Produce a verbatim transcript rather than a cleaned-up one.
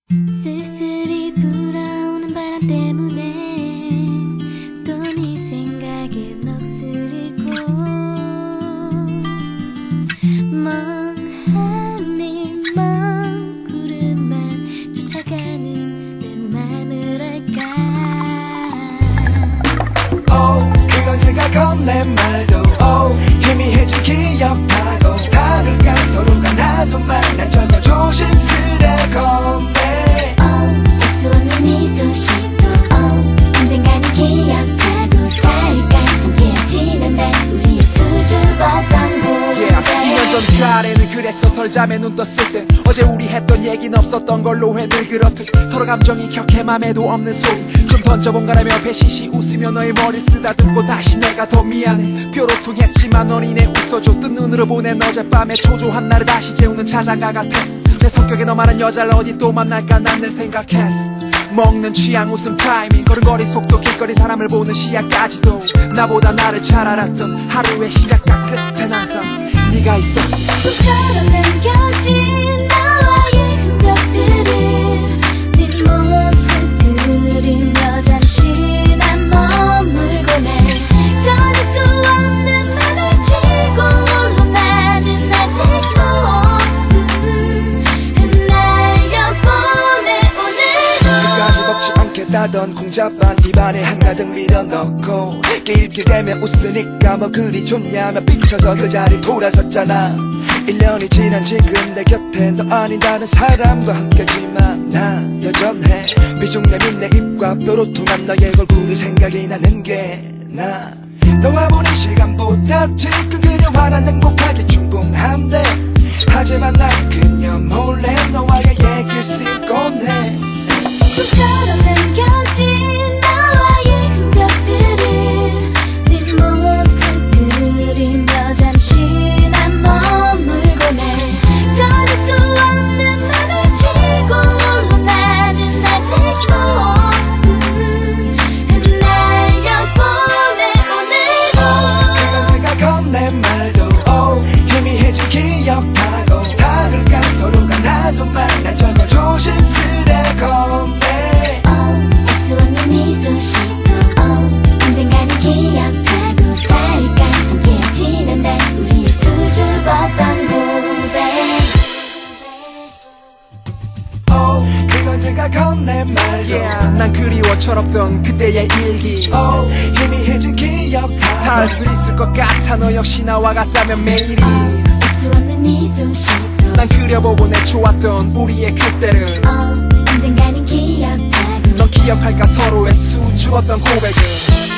쓸쓸히 불어오는 바람 때문에 또 네 생각에 넋을 잃고 멍한 일먼 구름만 쫓아가는 내 맘을 알까. Oh, 그건 제가 건넨 말도 oh, 희미해진 기억하고 다를까 서로가 나도 만난 전혀 조심스레 건네. Oh, 알 수 없는 이 소식도 oh, 언젠가는 기억하고 다를까 함께 지난 날 우리의 수줍었던 고백. yeah, 이 년 전 가을에는 그랬어. 설잠에 눈 떴을 때 어제 우리 했던 얘기는 없었던 걸로 해. 늘 그렇듯 서로 감정이 격해 맘에도 없는 소리 좀 던져본가라며 배시시 웃으며 너의 머리 쓰다듬고 다시 내가 더 미안해 뾰로통했지만 넌 이내 웃어줘. 뜬 눈으로 보낸 어젯밤에 초조한 나를 다시 재우는 자장가 같았어. 내 성격에 너만한 여자를 어디 또 만날까 난 늘 생각했어. 먹는 취향 웃음 타이밍 걸음걸이 속도 길거리 사람을 보는 시야까지도 나보다 나를 잘 알았던 하루의 시작과 끝엔 항상 네가 있었어. 꿈처럼 남겨진 나와의 흔적들을 네 모습 그리며 잠시 난 머물곤 해. 전할 수 없는 맘을 쥐고 홀로 나는 아직도 음, 흩날려보내 오늘도. 끝까지 먹지 않겠다던 공자반 입안에 한가득 밀어넣고 길게 되면 웃으니까 뭐 그리 좋냐며 삐쳐서 그 자리 돌아섰잖아. 일 년이 지난 지금 내 곁에 너 아닌 다른 사람과 함께지만 나 여전해. 비중 내민 내 입과 뾰로통한 너의 얼굴이 생각이 나는 게 나. 너와 보낸 시간보다 지금 그녀 하나 행복하기 충분한데 하지만 난 그녀 몰래 너와의 얘기를 쓰곤 해. 꿈처럼 남겨진 나와의 흔적들을 네 모습 그리며 잠시 난 머물곤 해. 전할 수 없는 맘을 쥐고 홀로 나는 아직도 음, 흩날려보내 오늘도. 그건 제가 건넨 말도 oh, 희미해진 기억하고 다를까 서로가 나도 만난 전혀 조심스레 건네. 알 수 없는 이 소식도 oh, 언젠가는 기억하고 다를까 함께 지난 날 우리의 수줍었던 고백. oh, 그건 제가 건넨 말도 yeah, 난 그리워 철없던 그때의 일기 oh, 희미해진 기억하고 다 할 수 있을 것 같아. 너 역시 나와 같다면 매일이 알 수 없는 이 소식도 난 그려보고 내 좋았던 우리의 그때를 oh, 언젠가는 기억하고 넌 기억할까 서로의 수줍었던 고백을.